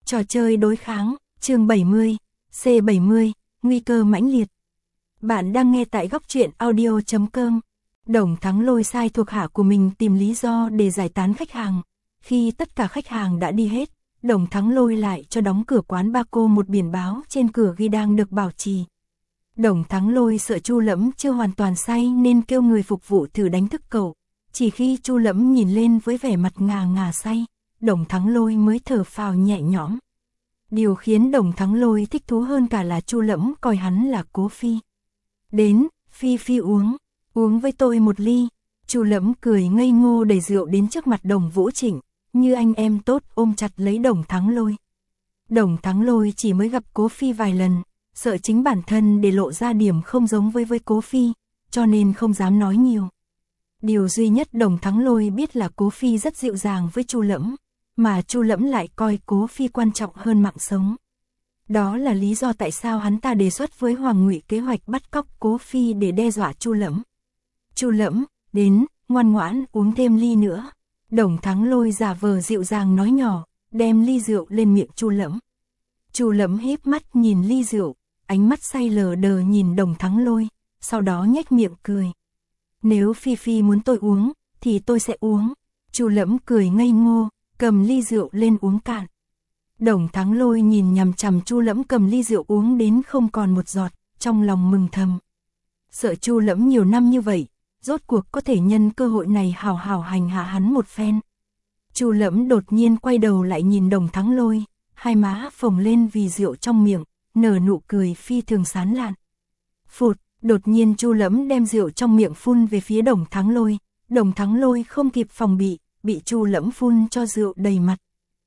Trò chơi đối kháng, chương 70, C70, nguy cơ mãnh liệt. Bạn đang nghe tại góc truyện audio.com. Đồng Thắng Lôi sai thuộc hạ của mình tìm lý do để giải tán khách hàng. Khi tất cả khách hàng đã đi hết, Đồng Thắng Lôi lại cho đóng cửa quán ba cô một biển báo trên cửa ghi đang được bảo trì. Đồng Thắng Lôi sợ Chu Lẫm chưa hoàn toàn say nên kêu người phục vụ thử đánh thức cậu. Chỉ khi Chu Lẫm nhìn lên với vẻ mặt ngà ngà say, Đồng Thắng Lôi mới thở phào nhẹ nhõm. Điều khiến Đồng Thắng Lôi thích thú hơn cả là Chu Lẫm coi hắn là Cố Phi. Đến, Phi uống với tôi một ly. Chu Lẫm cười ngây ngô đẩy rượu đến trước mặt Đồng Vũ Trịnh, như anh em tốt ôm chặt lấy Đồng Thắng Lôi. Đồng Thắng Lôi chỉ mới gặp Cố Phi vài lần, sợ chính bản thân để lộ ra điểm không giống với Cố Phi, cho nên không dám nói nhiều. Điều duy nhất Đồng Thắng Lôi biết là Cố Phi rất dịu dàng với Chu Lẫm, mà Chu Lẫm lại coi Cố Phi quan trọng hơn mạng sống. Đó là lý do tại sao hắn ta đề xuất với Hoàng Ngụy kế hoạch bắt cóc Cố Phi để đe dọa Chu Lẫm. Chu Lẫm, đến, ngoan ngoãn uống thêm ly nữa. Đồng Thắng Lôi giả vờ dịu dàng nói nhỏ, đem ly rượu lên miệng Chu Lẫm. Chu Lẫm híp mắt nhìn ly rượu, ánh mắt say lờ đờ nhìn Đồng Thắng Lôi, sau đó nhếch miệng cười. Nếu Phi muốn tôi uống, thì tôi sẽ uống. Chu Lẫm cười ngây ngô, cầm ly rượu lên uống cạn. Đồng Thắng Lôi nhìn nhằm chằm Chu Lẫm cầm ly rượu uống đến không còn một giọt, trong lòng mừng thầm. Sợ Chu Lẫm nhiều năm như vậy, rốt cuộc có thể nhân cơ hội này hào hào hành hạ hắn một phen. Chu Lẫm đột nhiên quay đầu lại nhìn Đồng Thắng Lôi, hai má phồng lên vì rượu trong miệng, nở nụ cười phi thường sán lạn. Phụt, đột nhiên Chu Lẫm đem rượu trong miệng phun về phía Đồng Thắng Lôi. Đồng Thắng Lôi không kịp phòng bị Chu Lẫm phun cho rượu đầy mặt.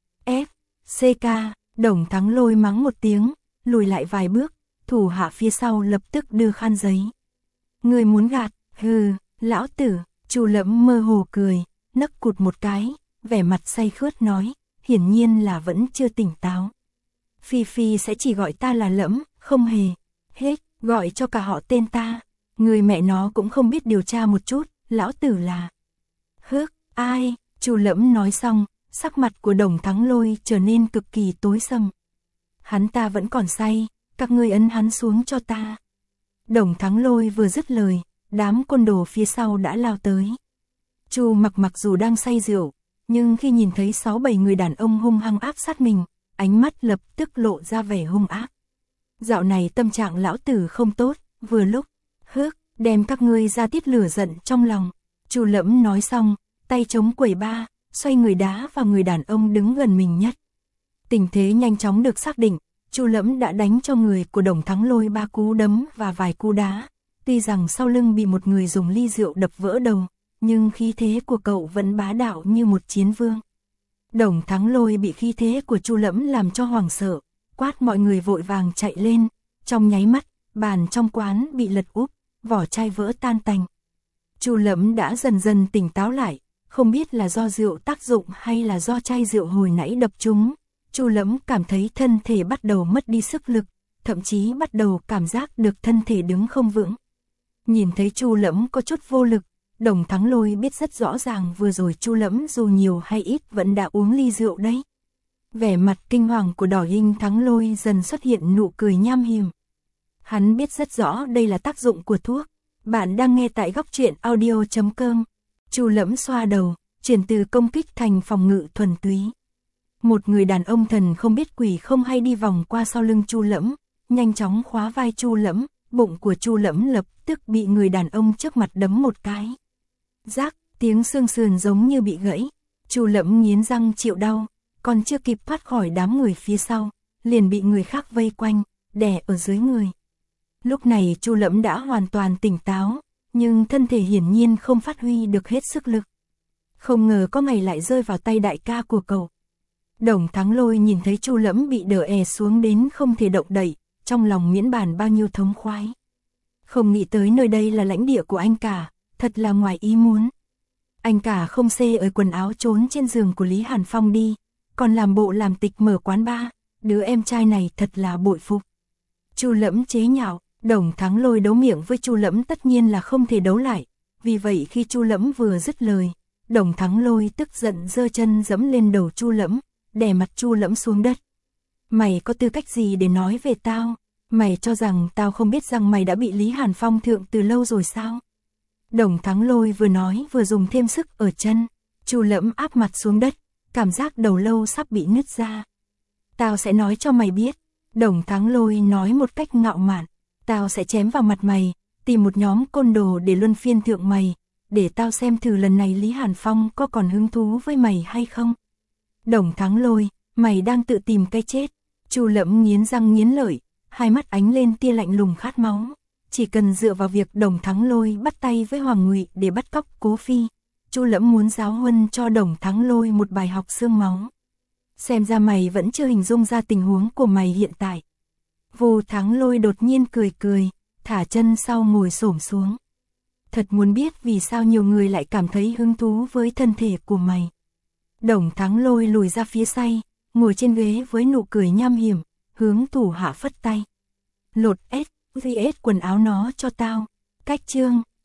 CK, Đồng Thắng Lôi mắng một tiếng, lùi lại vài bước, thủ hạ phía sau lập tức đưa khăn giấy. Người muốn gạt, hừ, lão tử. Chu Lẫm mơ hồ cười, nấc cụt một cái, vẻ mặt say khướt nói, hiển nhiên là vẫn chưa tỉnh táo. Phi sẽ chỉ gọi ta là Lẫm, không hề. Hết, gọi cho cả họ tên ta. Người mẹ nó cũng không biết điều tra một chút, lão tử là... Ai? Chu Lẫm nói xong, sắc mặt của Đồng Thắng Lôi trở nên cực kỳ tối sầm. Hắn ta vẫn còn say, các ngươi ấn hắn xuống cho ta. Đồng Thắng Lôi vừa dứt lời, đám côn đồ phía sau đã lao tới. Chu mặc dù đang say rượu, nhưng khi nhìn thấy 6-7 người đàn ông hung hăng áp sát mình, ánh mắt lập tức lộ ra vẻ hung ác. Dạo này tâm trạng lão tử không tốt, vừa lúc, đem các ngươi ra tiết lửa giận trong lòng. Chu Lẫm nói xong, tay chống quầy ba, xoay người đá vào người đàn ông đứng gần mình nhất. Tình thế nhanh chóng được xác định, Chu Lẫm đã đánh cho người của Đồng Thắng Lôi 3 cú đấm và vài cú đá. Tuy rằng sau lưng bị một người dùng ly rượu đập vỡ đầu, nhưng khí thế của cậu vẫn bá đạo như một chiến vương. Đồng Thắng Lôi bị khí thế của Chu Lẫm làm cho hoảng sợ, quát mọi người vội vàng chạy lên. Trong nháy mắt, bàn trong quán bị lật úp, vỏ chai vỡ tan tành. Chu Lẫm đã dần dần tỉnh táo lại, không biết là do rượu tác dụng hay là do chai rượu hồi nãy đập trúng. Chu Lẫm cảm thấy thân thể bắt đầu mất đi sức lực, thậm chí bắt đầu cảm giác được thân thể đứng không vững. Nhìn thấy Chu Lẫm có chút vô lực, Đồng Thắng Lôi biết rất rõ ràng vừa rồi Chu Lẫm dù nhiều hay ít vẫn đã uống ly rượu đấy. Vẻ mặt kinh hoàng của Đỏ Hinh Thắng Lôi dần xuất hiện nụ cười nham hiểm. Hắn biết rất rõ đây là tác dụng của thuốc. Bạn đang nghe tại góc truyện audio.com. Chu Lẫm xoa đầu, chuyển từ công kích thành phòng ngự thuần túy. Một người đàn ông thần không biết quỷ không hay đi vòng qua sau lưng Chu Lẫm, nhanh chóng khóa vai Chu Lẫm, bụng của Chu Lẫm lập tức bị người đàn ông trước mặt đấm một cái. Rác, tiếng xương sườn giống như bị gãy. Chu Lẫm nghiến răng chịu đau, còn chưa kịp thoát khỏi đám người phía sau, liền bị người khác vây quanh, đè ở dưới người. Lúc này Chu Lẫm đã hoàn toàn tỉnh táo, nhưng thân thể hiển nhiên không phát huy được hết sức lực. Không ngờ có ngày lại rơi vào tay đại ca của cậu. Đồng Thắng Lôi nhìn thấy Chu Lẫm bị đè xuống đến không thể động đậy, trong lòng miễn bàn bao nhiêu thống khoái. Không nghĩ tới nơi đây là lãnh địa của anh cả, thật là ngoài ý muốn. Anh cả không xê ở quần áo trốn trên giường của Lý Hàn Phong đi, còn làm bộ làm tịch mở quán bar, đứa em trai này thật là bội phục. Chu Lẫm chế nhạo. Đồng Thắng Lôi đấu miệng với Chu Lẫm tất nhiên là không thể đấu lại, vì vậy khi Chu Lẫm vừa dứt lời, Đồng Thắng Lôi tức giận giơ chân giẫm lên đầu Chu Lẫm, đè mặt Chu Lẫm xuống đất. Mày có tư cách gì để nói về tao? Mày cho rằng tao không biết rằng mày đã bị Lý Hàn Phong thượng từ lâu rồi sao? Đồng Thắng Lôi vừa nói vừa dùng thêm sức ở chân. Chu Lẫm áp mặt xuống đất, cảm giác đầu lâu sắp bị nứt ra. Tao sẽ nói cho mày biết. Đồng Thắng Lôi nói một cách ngạo mạn. Tao sẽ chém vào mặt mày, tìm một nhóm côn đồ để luân phiên thượng mày, để tao xem thử lần này Lý Hàn Phong có còn hứng thú với mày hay không. Đồng Thắng Lôi, mày đang tự tìm cái chết. Chu Lẫm nghiến răng nghiến lợi, hai mắt ánh lên tia lạnh lùng khát máu. Chỉ cần dựa vào việc Đồng Thắng Lôi bắt tay với Hoàng Ngụy để bắt cóc Cố Phi, Chu Lẫm muốn giáo huân cho Đồng Thắng Lôi một bài học xương máu. Xem ra mày vẫn chưa hình dung ra tình huống của mày hiện tại. Vô Thắng Lôi đột nhiên cười cười, thả chân sau ngồi xổm xuống. Thật muốn biết vì sao nhiều người lại cảm thấy hứng thú với thân thể của mày. Đồng Thắng Lôi lùi ra phía sau, ngồi trên ghế với nụ cười nham hiểm, hướng thủ hạ phất tay. Lột vs quần áo nó cho tao. Cách chương